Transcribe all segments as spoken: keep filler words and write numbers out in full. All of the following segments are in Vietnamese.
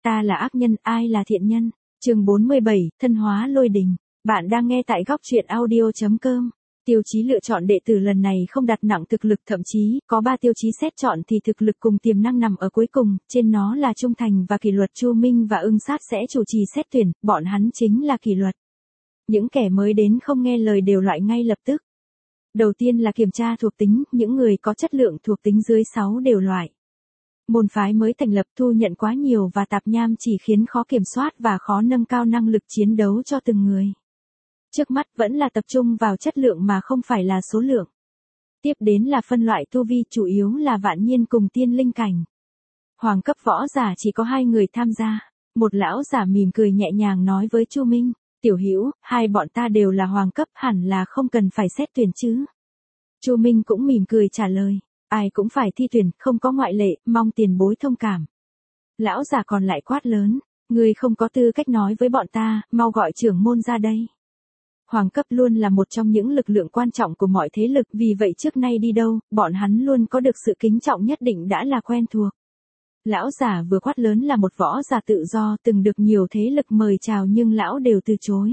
Ta là ác nhân, ai là thiện nhân? Chương bốn mươi bảy, thân hóa lôi đình. Bạn đang nghe tại góc truyện audio chấm com. Tiêu chí lựa chọn đệ tử lần này không đặt nặng thực lực, thậm chí có ba tiêu chí xét chọn thì thực lực cùng tiềm năng nằm ở cuối cùng, trên nó là trung thành và kỷ luật. Chu Minh và Ưng Sát sẽ chủ trì xét tuyển, bọn hắn chính là kỷ luật. Những kẻ mới đến không nghe lời đều loại ngay lập tức. Đầu tiên là kiểm tra thuộc tính, những người có chất lượng thuộc tính dưới sáu đều loại. Môn phái mới thành lập, thu nhận quá nhiều và tạp nham chỉ khiến khó kiểm soát và khó nâng cao năng lực chiến đấu cho từng người. Trước mắt vẫn là tập trung vào chất lượng mà không phải là số lượng. Tiếp đến là phân loại tu vi, chủ yếu là vạn nhiên cùng tiên linh cảnh. Hoàng cấp võ giả chỉ có hai người tham gia. Một lão giả mỉm cười nhẹ nhàng nói với Chu Minh, Tiểu Hữu, hai bọn ta đều là hoàng cấp, hẳn là không cần phải xét tuyển chứ. Chu Minh cũng mỉm cười trả lời, ai cũng phải thi tuyển, không có ngoại lệ, mong tiền bối thông cảm. Lão giả còn lại quát lớn, ngươi không có tư cách nói với bọn ta, mau gọi trưởng môn ra đây. Hoàng cấp luôn là một trong những lực lượng quan trọng của mọi thế lực, vì vậy trước nay đi đâu, bọn hắn luôn có được sự kính trọng nhất định đã là quen thuộc. Lão giả vừa quát lớn là một võ giả tự do, từng được nhiều thế lực mời chào nhưng lão đều từ chối.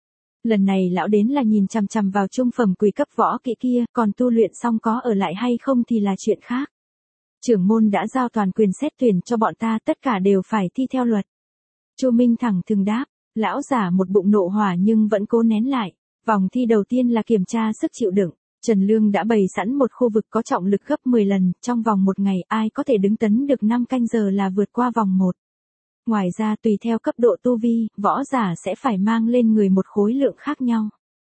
Lần này lão đến là nhìn chằm chằm vào trung phẩm quỷ cấp võ kỹ kia, còn tu luyện xong có ở lại hay không thì là chuyện khác. Trưởng môn đã giao toàn quyền xét tuyển cho bọn ta, tất cả đều phải thi theo luật. Chu Minh thẳng thừng đáp, lão giả một bụng nộ hỏa nhưng vẫn cố nén lại. Vòng thi đầu tiên là kiểm tra sức chịu đựng. Trần Lương đã bày sẵn một khu vực có trọng lực gấp mười lần, trong vòng một ngày ai có thể đứng tấn được năm canh giờ là vượt qua vòng một. Ngoài ra tùy theo cấp độ tu vi, võ giả sẽ phải mang lên người một khối lượng khác nhau.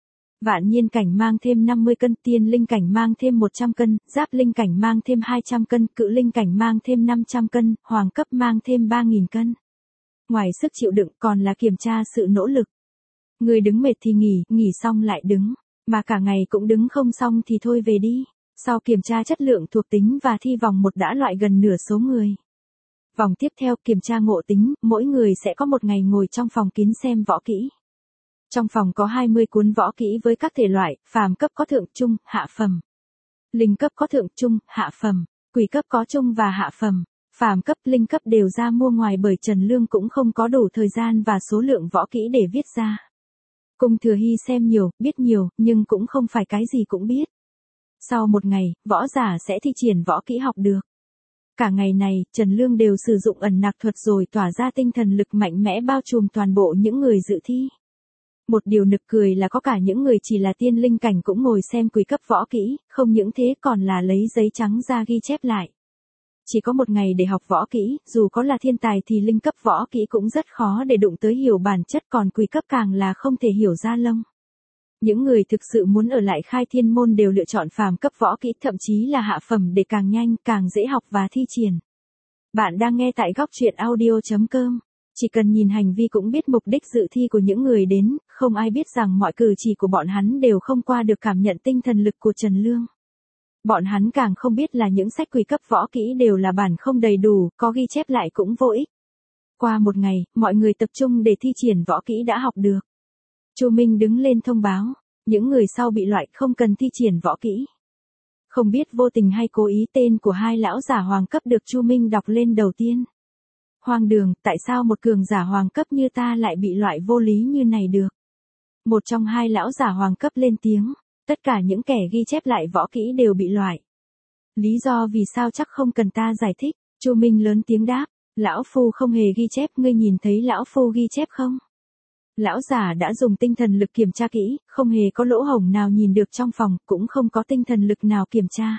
Vạn nhiên cảnh mang thêm năm mươi cân, tiên linh cảnh mang thêm một trăm cân, giáp linh cảnh mang thêm hai trăm cân, cự linh cảnh mang thêm năm trăm cân, hoàng cấp mang thêm ba nghìn cân. Ngoài sức chịu đựng còn là kiểm tra sự nỗ lực. Người đứng mệt thì nghỉ, nghỉ xong lại đứng, mà cả ngày cũng đứng không xong thì thôi về đi. Sau kiểm tra chất lượng thuộc tính và thi vòng một đã loại gần nửa số người. Vòng tiếp theo kiểm tra ngộ tính, mỗi người sẽ có một ngày ngồi trong phòng kín xem võ kỹ. Trong phòng có hai mươi cuốn võ kỹ với các thể loại, phàm cấp có thượng, trung, hạ phẩm. Linh cấp có thượng, trung, hạ phẩm. Quỷ cấp có trung và hạ phẩm. Phàm cấp, linh cấp đều ra mua ngoài bởi Trần Lương cũng không có đủ thời gian và số lượng võ kỹ để viết ra. Cung Thừa Hy xem nhiều, biết nhiều, nhưng cũng không phải cái gì cũng biết. Sau một ngày, võ giả sẽ thi triển võ kỹ học được. Cả ngày này, Trần Lương đều sử dụng ẩn nặc thuật rồi tỏa ra tinh thần lực mạnh mẽ bao trùm toàn bộ những người dự thi. Một điều nực cười là có cả những người chỉ là tiên linh cảnh cũng ngồi xem quỷ cấp võ kỹ, không những thế còn là lấy giấy trắng ra ghi chép lại. Chỉ có một ngày để học võ kỹ, dù có là thiên tài thì linh cấp võ kỹ cũng rất khó để đụng tới hiểu bản chất, còn quỷ cấp càng là không thể hiểu ra lông. Những người thực sự muốn ở lại Khai Thiên môn đều lựa chọn phàm cấp võ kỹ, thậm chí là hạ phẩm để càng nhanh, càng dễ học và thi triển. Bạn đang nghe tại góc truyện audio chấm com. Chỉ cần nhìn hành vi cũng biết mục đích dự thi của những người đến, không ai biết rằng mọi cử chỉ của bọn hắn đều không qua được cảm nhận tinh thần lực của Trần Lương. Bọn hắn càng không biết là những sách quỷ cấp võ kỹ đều là bản không đầy đủ, có ghi chép lại cũng vô ích. Qua một ngày, mọi người tập trung để thi triển võ kỹ đã học được. Chu Minh đứng lên thông báo, những người sau bị loại không cần thi triển võ kỹ. Không biết vô tình hay cố ý tên của hai lão giả hoàng cấp được Chu Minh đọc lên đầu tiên. Hoang đường, tại sao một cường giả hoàng cấp như ta lại bị loại vô lý như này được? Một trong hai lão giả hoàng cấp lên tiếng, tất cả những kẻ ghi chép lại võ kỹ đều bị loại. Lý do vì sao chắc không cần ta giải thích, Chu Minh lớn tiếng đáp, lão phu không hề ghi chép, ngươi nhìn thấy lão phu ghi chép không? Lão giả đã dùng tinh thần lực kiểm tra kỹ, không hề có lỗ hổng nào nhìn được trong phòng, cũng không có tinh thần lực nào kiểm tra.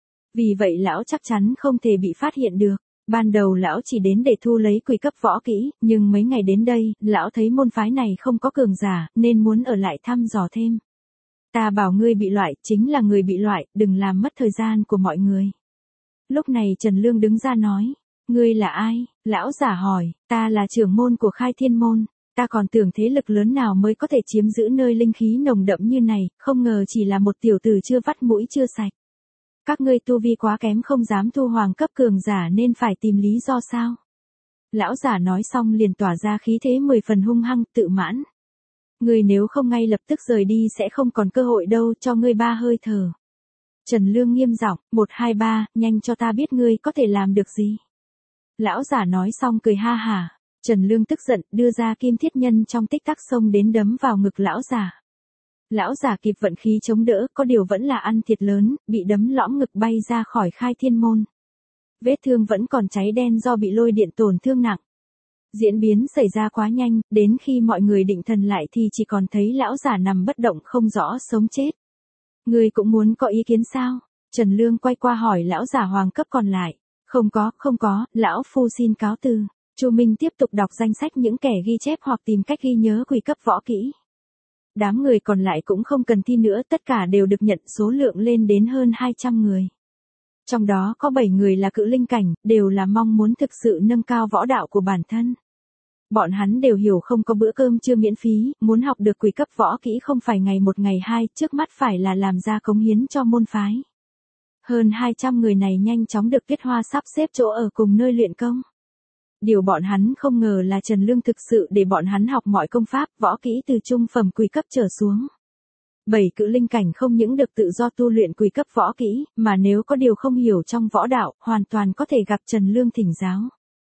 Vì vậy lão chắc chắn không thể bị phát hiện được. Ban đầu lão chỉ đến để thu lấy quỷ cấp võ kỹ, nhưng mấy ngày đến đây, lão thấy môn phái này không có cường giả, nên muốn ở lại thăm dò thêm. Ta bảo ngươi bị loại, chính là người bị loại, đừng làm mất thời gian của mọi người. Lúc này Trần Lương đứng ra nói, ngươi là ai? Lão giả hỏi, ta là trưởng môn của Khai Thiên môn. Ta còn tưởng thế lực lớn nào mới có thể chiếm giữ nơi linh khí nồng đậm như này, không ngờ chỉ là một tiểu tử chưa vắt mũi chưa sạch. Các ngươi tu vi quá kém không dám thu hoàng cấp cường giả nên phải tìm lý do sao? Lão giả nói xong liền tỏa ra khí thế mười phần hung hăng, tự mãn. Ngươi nếu không ngay lập tức rời đi sẽ không còn cơ hội đâu, cho ngươi ba hơi thở. Trần Lương nghiêm giọng, một hai ba, nhanh cho ta biết ngươi có thể làm được gì. Lão giả nói xong cười ha hả. Trần Lương tức giận, đưa ra kim thiết nhân trong tích tắc xông đến đấm vào ngực lão giả. Lão giả kịp vận khí chống đỡ, có điều vẫn là ăn thiệt lớn, bị đấm lõm ngực bay ra khỏi khai thiên môn. Vết thương vẫn còn cháy đen do bị lôi điện tổn thương nặng. Diễn biến xảy ra quá nhanh, đến khi mọi người định thần lại thì chỉ còn thấy lão giả nằm bất động không rõ sống chết. Ngươi cũng muốn có ý kiến sao? Trần Lương quay qua hỏi lão giả hoàng cấp còn lại. Không có, không có, lão phu xin cáo từ. Chu Minh tiếp tục đọc danh sách những kẻ ghi chép hoặc tìm cách ghi nhớ quỷ cấp võ kỹ. Đám người còn lại cũng không cần thi nữa, tất cả đều được nhận, số lượng lên đến hơn hai trăm người. Trong đó có bảy người là cự linh cảnh, đều là mong muốn thực sự nâng cao võ đạo của bản thân. Bọn hắn đều hiểu không có bữa cơm trưa miễn phí, muốn học được quỷ cấp võ kỹ không phải ngày một ngày hai, trước mắt phải là làm ra cống hiến cho môn phái. Hơn hai trăm người này nhanh chóng được Tuyết Hoa sắp xếp chỗ ở cùng nơi luyện công. Điều bọn hắn không ngờ là Trần Lương thực sự để bọn hắn học mọi công pháp, võ kỹ từ trung phẩm quỷ cấp trở xuống. Bảy cự linh cảnh không những được tự do tu luyện quỷ cấp võ kỹ, mà nếu có điều không hiểu trong võ đạo, hoàn toàn có thể gặp Trần Lương thỉnh giáo.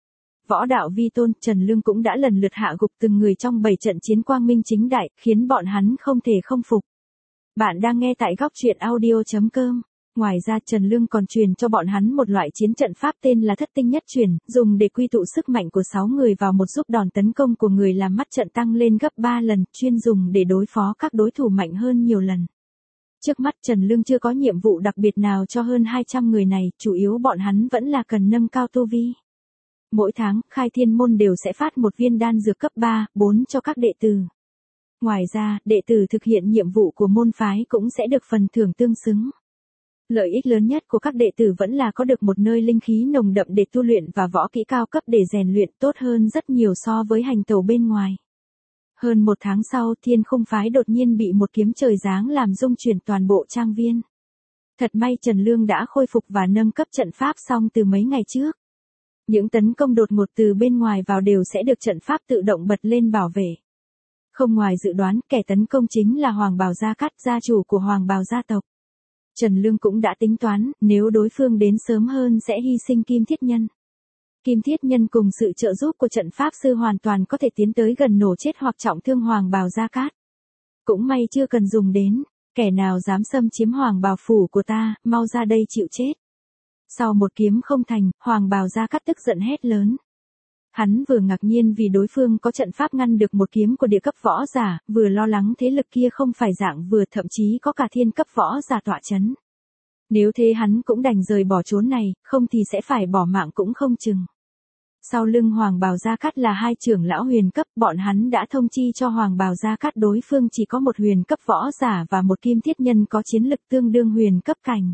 Võ đạo vi tôn, Trần Lương cũng đã lần lượt hạ gục từng người trong bảy trận chiến quang minh chính đại, khiến bọn hắn không thể không phục. Bạn đang nghe tại góc truyện audio chấm com. Ngoài ra Trần Lương còn truyền cho bọn hắn một loại chiến trận pháp tên là thất tinh nhất truyền, dùng để quy tụ sức mạnh của sáu người vào một giúp đòn tấn công của người làm mắt trận tăng lên gấp ba lần, chuyên dùng để đối phó các đối thủ mạnh hơn nhiều lần. Trước mắt Trần Lương chưa có nhiệm vụ đặc biệt nào cho hơn hai trăm người này, chủ yếu bọn hắn vẫn là cần nâng cao tu vi. Mỗi tháng, khai thiên môn đều sẽ phát một viên đan dược cấp ba, bốn cho các đệ tử. Ngoài ra, đệ tử thực hiện nhiệm vụ của môn phái cũng sẽ được phần thưởng tương xứng. Lợi ích lớn nhất của các đệ tử vẫn là có được một nơi linh khí nồng đậm để tu luyện và võ kỹ cao cấp để rèn luyện, tốt hơn rất nhiều so với hành tẩu bên ngoài. Hơn một tháng sau, Thiên Khung phái đột nhiên bị một kiếm trời giáng làm rung chuyển toàn bộ trang viên. Thật may Trần Lương đã khôi phục và nâng cấp trận pháp xong từ mấy ngày trước. Những tấn công đột ngột từ bên ngoài vào đều sẽ được trận pháp tự động bật lên bảo vệ. Không ngoài dự đoán, kẻ tấn công chính là Hoàng Bào Gia Cát, gia chủ của Hoàng Bào gia tộc. Trần Lương cũng đã tính toán, nếu đối phương đến sớm hơn sẽ hy sinh Kim Thiết Nhân. Kim Thiết Nhân cùng sự trợ giúp của trận pháp sư hoàn toàn có thể tiến tới gần nổ chết hoặc trọng thương Hoàng Bào Gia Cát. Cũng may chưa cần dùng đến, kẻ nào dám xâm chiếm Hoàng Bào phủ của ta, mau ra đây chịu chết. Sau một kiếm không thành, Hoàng Bào Gia Cát tức giận hét lớn. Hắn vừa ngạc nhiên vì đối phương có trận pháp ngăn được một kiếm của địa cấp võ giả, vừa lo lắng thế lực kia không phải dạng vừa, thậm chí có cả thiên cấp võ giả tọa chấn. Nếu thế hắn cũng đành rời bỏ chốn này, không thì sẽ phải bỏ mạng cũng không chừng. Sau lưng Hoàng Bào Gia Cát là hai trưởng lão huyền cấp, bọn hắn đã thông chi cho Hoàng Bào Gia Cát đối phương chỉ có một huyền cấp võ giả và một kim thiết nhân có chiến lực tương đương huyền cấp cảnh.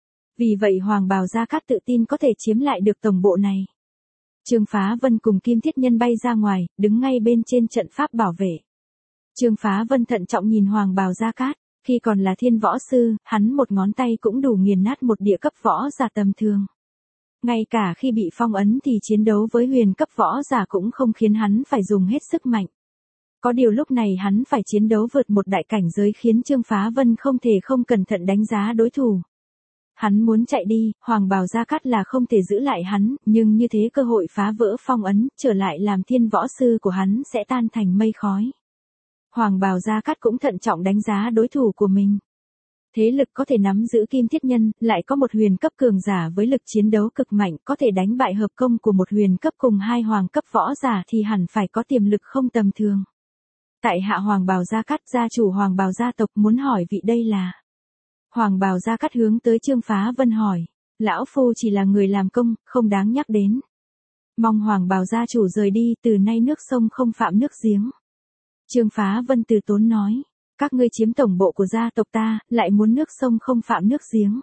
Vì vậy Hoàng Bào Gia Cát tự tin có thể chiếm lại được tổng bộ này. Trương Phá Vân cùng Kim Thiết Nhân bay ra ngoài, đứng ngay bên trên trận pháp bảo vệ. Trương Phá Vân thận trọng nhìn Hoàng Bào Gia Cát, khi còn là thiên võ sư, hắn một ngón tay cũng đủ nghiền nát một địa cấp võ giả tầm thường. Ngay cả khi bị phong ấn thì chiến đấu với huyền cấp võ giả cũng không khiến hắn phải dùng hết sức mạnh. Có điều lúc này hắn phải chiến đấu vượt một đại cảnh giới khiến Trương Phá Vân không thể không cẩn thận đánh giá đối thủ. Hắn muốn chạy đi, Hoàng Bào Gia Cát là không thể giữ lại hắn, nhưng như thế cơ hội phá vỡ phong ấn, trở lại làm thiên võ sư của hắn sẽ tan thành mây khói. Hoàng Bào Gia Cát cũng thận trọng đánh giá đối thủ của mình. Thế lực có thể nắm giữ Kim Thiết Nhân, lại có một huyền cấp cường giả với lực chiến đấu cực mạnh, có thể đánh bại hợp công của một huyền cấp cùng hai hoàng cấp võ giả thì hẳn phải có tiềm lực không tầm thường. Tại hạ Hoàng Bào Gia Cát, gia chủ Hoàng Bào gia tộc, muốn hỏi vị đây là. Hoàng Bào Gia Cát hướng tới Trương Phá Vân hỏi, lão phu chỉ là người làm công, không đáng nhắc đến. Mong Hoàng Bào gia chủ rời đi, từ nay nước sông không phạm nước giếng. Trương Phá Vân từ tốn nói, các ngươi chiếm tổng bộ của gia tộc ta, lại muốn nước sông không phạm nước giếng.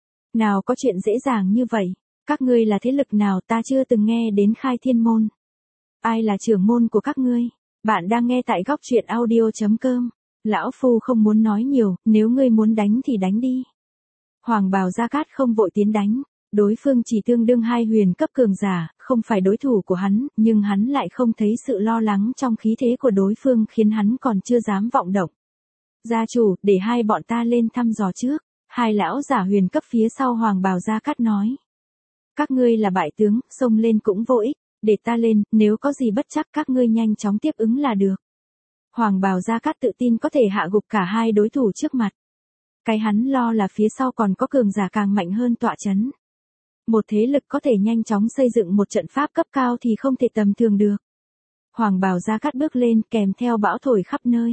Nào có chuyện dễ dàng như vậy, các ngươi là thế lực nào ta chưa từng nghe đến khai thiên môn. Ai là trưởng môn của các ngươi? Bạn đang nghe tại góc truyện audio chấm com. Lão phu không muốn nói nhiều, nếu ngươi muốn đánh thì đánh đi. Hoàng Bào Gia Cát không vội tiến đánh, đối phương chỉ tương đương hai huyền cấp cường giả, không phải đối thủ của hắn, nhưng hắn lại không thấy sự lo lắng trong khí thế của đối phương khiến hắn còn chưa dám vọng động. Gia chủ, để hai bọn ta lên thăm dò trước, hai lão giả huyền cấp phía sau Hoàng Bào Gia Cát nói. Các ngươi là bại tướng, xông lên cũng vô ích, để ta lên, nếu có gì bất trắc các ngươi nhanh chóng tiếp ứng là được. Hoàng Bào Gia Cát tự tin có thể hạ gục cả hai đối thủ trước mặt. Cái hắn lo là phía sau còn có cường giả càng mạnh hơn tọa chấn. Một thế lực có thể nhanh chóng xây dựng một trận pháp cấp cao thì không thể tầm thường được. Hoàng Bào Gia Cát bước lên kèm theo bão thổi khắp nơi.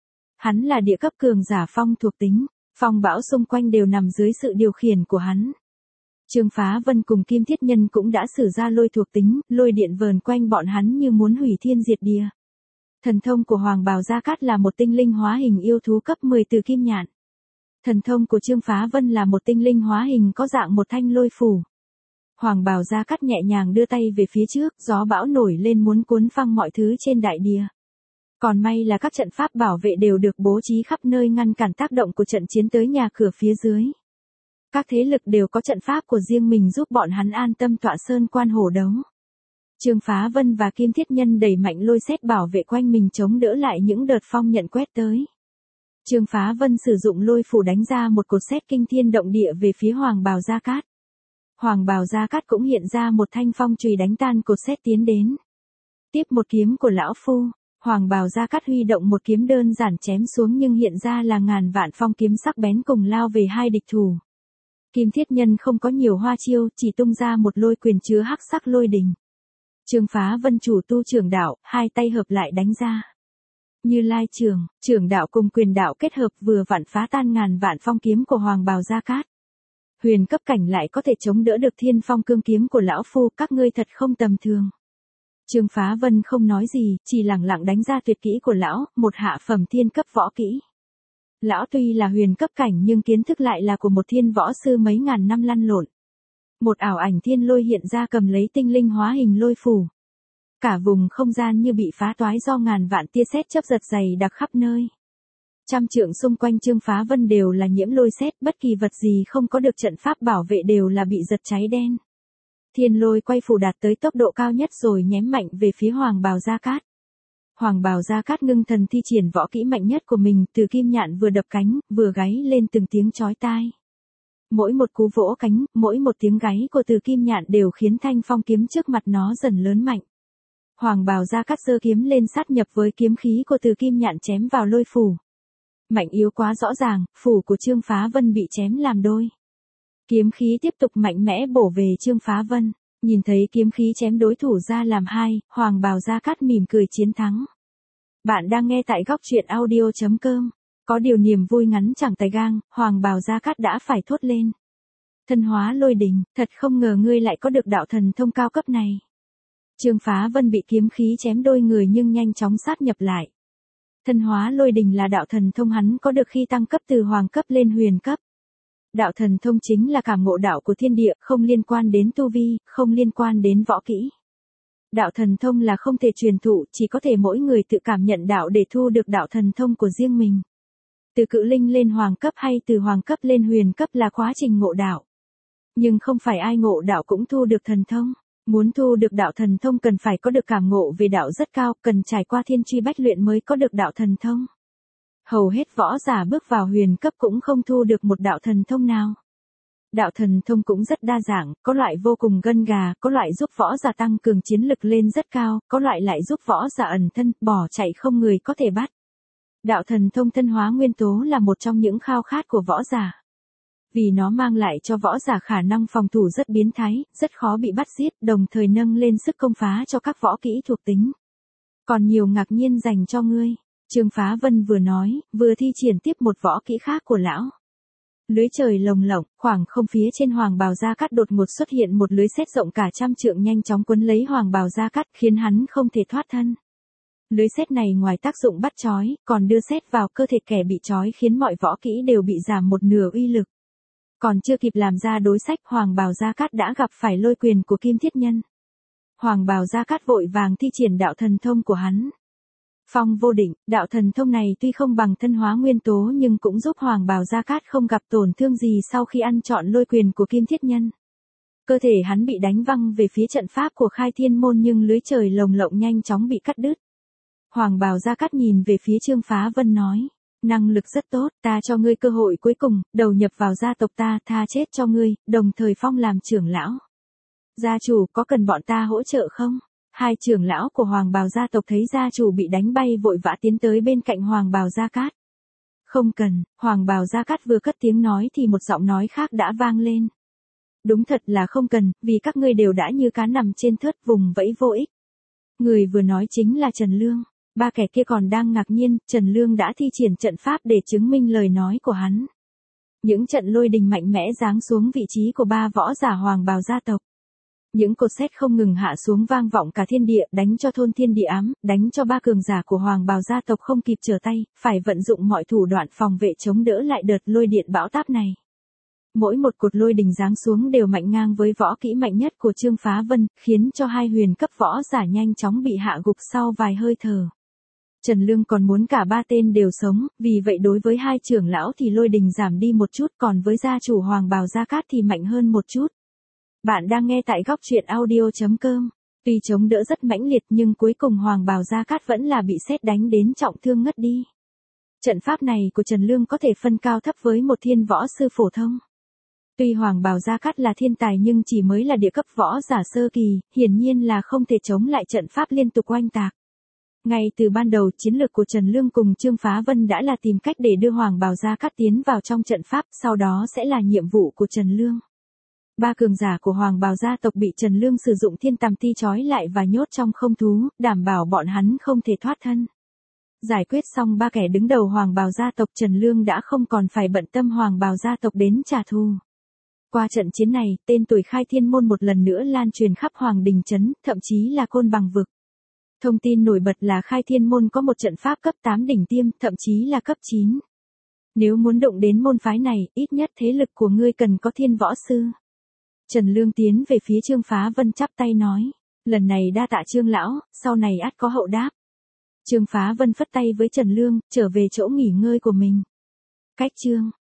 Hắn là địa cấp cường giả phong thuộc tính, phong bão xung quanh đều nằm dưới sự điều khiển của hắn. Trương Phá Vân cùng Kim Thiết Nhân cũng đã sử ra lôi thuộc tính, lôi điện vờn quanh bọn hắn như muốn hủy thiên diệt địa. Thần thông của Hoàng Bào Gia Cát là một tinh linh hóa hình yêu thú cấp mười từ kim nhạn. Thần thông của Trương Phá Vân là một tinh linh hóa hình có dạng một thanh lôi phủ. Hoàng Bào Gia Cát nhẹ nhàng đưa tay về phía trước, gió bão nổi lên muốn cuốn phăng mọi thứ trên đại địa. Còn may là các trận pháp bảo vệ đều được bố trí khắp nơi ngăn cản tác động của trận chiến tới nhà cửa phía dưới. Các thế lực đều có trận pháp của riêng mình giúp bọn hắn an tâm tọa sơn quan hổ đấu. Trương Phá Vân và Kim Thiết Nhân đẩy mạnh lôi sét bảo vệ quanh mình chống đỡ lại những đợt phong nhận quét tới. Trương Phá Vân sử dụng lôi phủ đánh ra một cột sét kinh thiên động địa về phía Hoàng Bào Gia Cát. Hoàng Bào Gia Cát cũng hiện ra một thanh phong chùy đánh tan cột sét tiến đến. Tiếp một kiếm của lão phu, Hoàng Bào Gia Cát huy động một kiếm đơn giản chém xuống nhưng hiện ra là ngàn vạn phong kiếm sắc bén cùng lao về hai địch thủ. Kim Thiết Nhân không có nhiều hoa chiêu, chỉ tung ra một lôi quyền chứa hắc sắc lôi đình. Trương Phá Vân chủ tu trưởng đạo, hai tay hợp lại đánh ra. Như Lai trưởng, trưởng đạo cùng quyền đạo kết hợp vừa vặn phá tan ngàn vạn phong kiếm của Hoàng Bào Gia Cát. Huyền cấp cảnh lại có thể chống đỡ được thiên phong cương kiếm của lão phu, các ngươi thật không tầm thường. Trương Phá Vân không nói gì, chỉ lẳng lặng đánh ra tuyệt kỹ của lão, một hạ phẩm thiên cấp võ kỹ. Lão tuy là huyền cấp cảnh nhưng kiến thức lại là của một thiên võ sư mấy ngàn năm lăn lộn. Một ảo ảnh thiên lôi hiện ra cầm lấy tinh linh hóa hình lôi phủ. Cả vùng không gian như bị phá toái do ngàn vạn tia sét chớp giật dày đặc khắp nơi. Trăm trượng xung quanh Trương Phá Vân đều là nhiễm lôi sét, bất kỳ vật gì không có được trận pháp bảo vệ đều là bị giật cháy đen. Thiên lôi quay phủ đạt tới tốc độ cao nhất rồi nhém mạnh về phía Hoàng Bào Gia Cát. Hoàng Bào Gia Cát ngưng thần thi triển võ kỹ mạnh nhất của mình, từ kim nhạn vừa đập cánh, vừa gáy lên từng tiếng chói tai. Mỗi một cú vỗ cánh, mỗi một tiếng gáy của từ kim nhạn đều khiến thanh phong kiếm trước mặt nó dần lớn mạnh. Hoàng Bào Gia Cát giơ kiếm lên sát nhập với kiếm khí của từ kim nhạn chém vào lôi phủ. Mạnh yếu quá rõ ràng, phủ của Trương Phá Vân bị chém làm đôi. Kiếm khí tiếp tục mạnh mẽ bổ về Trương Phá Vân. Nhìn thấy kiếm khí chém đối thủ ra làm hai, Hoàng Bào Gia Cát mỉm cười chiến thắng. Bạn đang nghe tại góc truyện audio chấm com. Có điều niềm vui ngắn chẳng tài gang, Hoàng Bào Gia Cát đã phải thốt lên. Thân hóa lôi đình, thật không ngờ ngươi lại có được đạo thần thông cao cấp này. Trương Phá Vân bị kiếm khí chém đôi người nhưng nhanh chóng sát nhập lại. Thân hóa lôi đình là đạo thần thông hắn có được khi tăng cấp từ hoàng cấp lên huyền cấp. Đạo thần thông chính là cảm ngộ đạo của thiên địa, không liên quan đến tu vi, không liên quan đến võ kỹ. Đạo thần thông là không thể truyền thụ, chỉ có thể mỗi người tự cảm nhận đạo để thu được đạo thần thông của riêng mình. Từ cự linh lên hoàng cấp hay từ hoàng cấp lên huyền cấp là quá trình ngộ đạo. Nhưng không phải ai ngộ đạo cũng thu được thần thông. Muốn thu được đạo thần thông cần phải có được cảm ngộ về đạo rất cao, cần trải qua thiên truy bách luyện mới có được đạo thần thông. Hầu hết võ giả bước vào huyền cấp cũng không thu được một đạo thần thông nào. Đạo thần thông cũng rất đa dạng, có loại vô cùng gân gà, có loại giúp võ giả tăng cường chiến lực lên rất cao, có loại lại giúp võ giả ẩn thân, bỏ chạy không người có thể bắt. Đạo thần thông thân hóa nguyên tố là một trong những khao khát của võ giả. Vì nó mang lại cho võ giả khả năng phòng thủ rất biến thái, rất khó bị bắt giết, đồng thời nâng lên sức công phá cho các võ kỹ thuộc tính. Còn nhiều ngạc nhiên dành cho ngươi. Trương Phá Vân vừa nói, vừa thi triển tiếp một võ kỹ khác của lão. Lưới trời lồng lộng, khoảng không phía trên Hoàng Bào Gia Cát đột ngột xuất hiện một lưới sét rộng cả trăm trượng nhanh chóng quấn lấy Hoàng Bào Gia Cát, khiến hắn không thể thoát thân. Lưới sét này ngoài tác dụng bắt trói, còn đưa sét vào cơ thể kẻ bị trói khiến mọi võ kỹ đều bị giảm một nửa uy lực. Còn chưa kịp làm ra đối sách, Hoàng Bào Gia Cát đã gặp phải lôi quyền của Kim Thiết Nhân. Hoàng Bào Gia Cát vội vàng thi triển đạo thần thông của hắn. Phong vô định, đạo thần thông này tuy không bằng thân hóa nguyên tố nhưng cũng giúp Hoàng Bào Gia Cát không gặp tổn thương gì sau khi ăn trọn lôi quyền của Kim Thiết Nhân. Cơ thể hắn bị đánh văng về phía trận pháp của Khai Thiên Môn nhưng lưới trời lồng lộng nhanh chóng bị cắt đứt. Hoàng Bào Gia Cát nhìn về phía Trương Phá Vân nói, năng lực rất tốt, ta cho ngươi cơ hội cuối cùng, đầu nhập vào gia tộc ta, tha chết cho ngươi, đồng thời phong làm trưởng lão. Gia chủ có cần bọn ta hỗ trợ không? Hai trưởng lão của Hoàng Bào gia tộc thấy gia chủ bị đánh bay vội vã tiến tới bên cạnh Hoàng Bào Gia Cát. Không cần, Hoàng Bào Gia Cát vừa cất tiếng nói thì một giọng nói khác đã vang lên. Đúng thật là không cần, vì các ngươi đều đã như cá nằm trên thớt vùng vẫy vô ích. Người vừa nói chính là Trần Lương. Ba kẻ kia còn đang ngạc nhiên, Trần Lương đã thi triển trận pháp để chứng minh lời nói của hắn. Những trận lôi đình mạnh mẽ giáng xuống vị trí của ba võ giả Hoàng Bào gia tộc. Những cột sét không ngừng hạ xuống vang vọng cả thiên địa, đánh cho thôn thiên địa ám, đánh cho ba cường giả của Hoàng Bào gia tộc không kịp trở tay, phải vận dụng mọi thủ đoạn phòng vệ chống đỡ lại đợt lôi điện bão táp này. Mỗi một cột lôi đình giáng xuống đều mạnh ngang với võ kỹ mạnh nhất của Trương Phá Vân, khiến cho hai huyền cấp võ giả nhanh chóng bị hạ gục sau vài hơi thở. Trần Lương còn muốn cả ba tên đều sống, vì vậy đối với hai trưởng lão thì lôi đình giảm đi một chút, còn với gia chủ Hoàng Bào Gia Cát thì mạnh hơn một chút. Bạn đang nghe tại góc truyện audio chấm com. Tuy chống đỡ rất mãnh liệt nhưng cuối cùng Hoàng Bào Gia Cát vẫn là bị sét đánh đến trọng thương ngất đi. Trận pháp này của Trần Lương có thể phân cao thấp với một thiên võ sư phổ thông. Tuy Hoàng Bào Gia Cát là thiên tài nhưng chỉ mới là địa cấp võ giả sơ kỳ, hiển nhiên là không thể chống lại trận pháp liên tục oanh tạc. Ngay từ ban đầu chiến lược của Trần Lương cùng Trương Phá Vân đã là tìm cách để đưa Hoàng Bào Gia Cát tiến vào trong trận pháp, sau đó sẽ là nhiệm vụ của Trần Lương. Ba cường giả của Hoàng Bào gia tộc bị Trần Lương sử dụng thiên tàm ti trói lại và nhốt trong không thú, đảm bảo bọn hắn không thể thoát thân. Giải quyết xong ba kẻ đứng đầu Hoàng Bào gia tộc, Trần Lương đã không còn phải bận tâm Hoàng Bào gia tộc đến trả thù. Qua trận chiến này, tên tuổi Khai Thiên Môn một lần nữa lan truyền khắp Hoàng Đình Trấn, thậm chí là Côn Bằng vực. Thông tin nổi bật là Khai Thiên Môn có một trận pháp cấp tám đỉnh tiêm, thậm chí là cấp chín. Nếu muốn động đến môn phái này, ít nhất thế lực của ngươi cần có thiên võ sư. Trần Lương tiến về phía Trương Phá Vân chắp tay nói, lần này đa tạ Trương lão, sau này ắt có hậu đáp. Trương Phá Vân phất tay với Trần Lương, trở về chỗ nghỉ ngơi của mình. Cách chương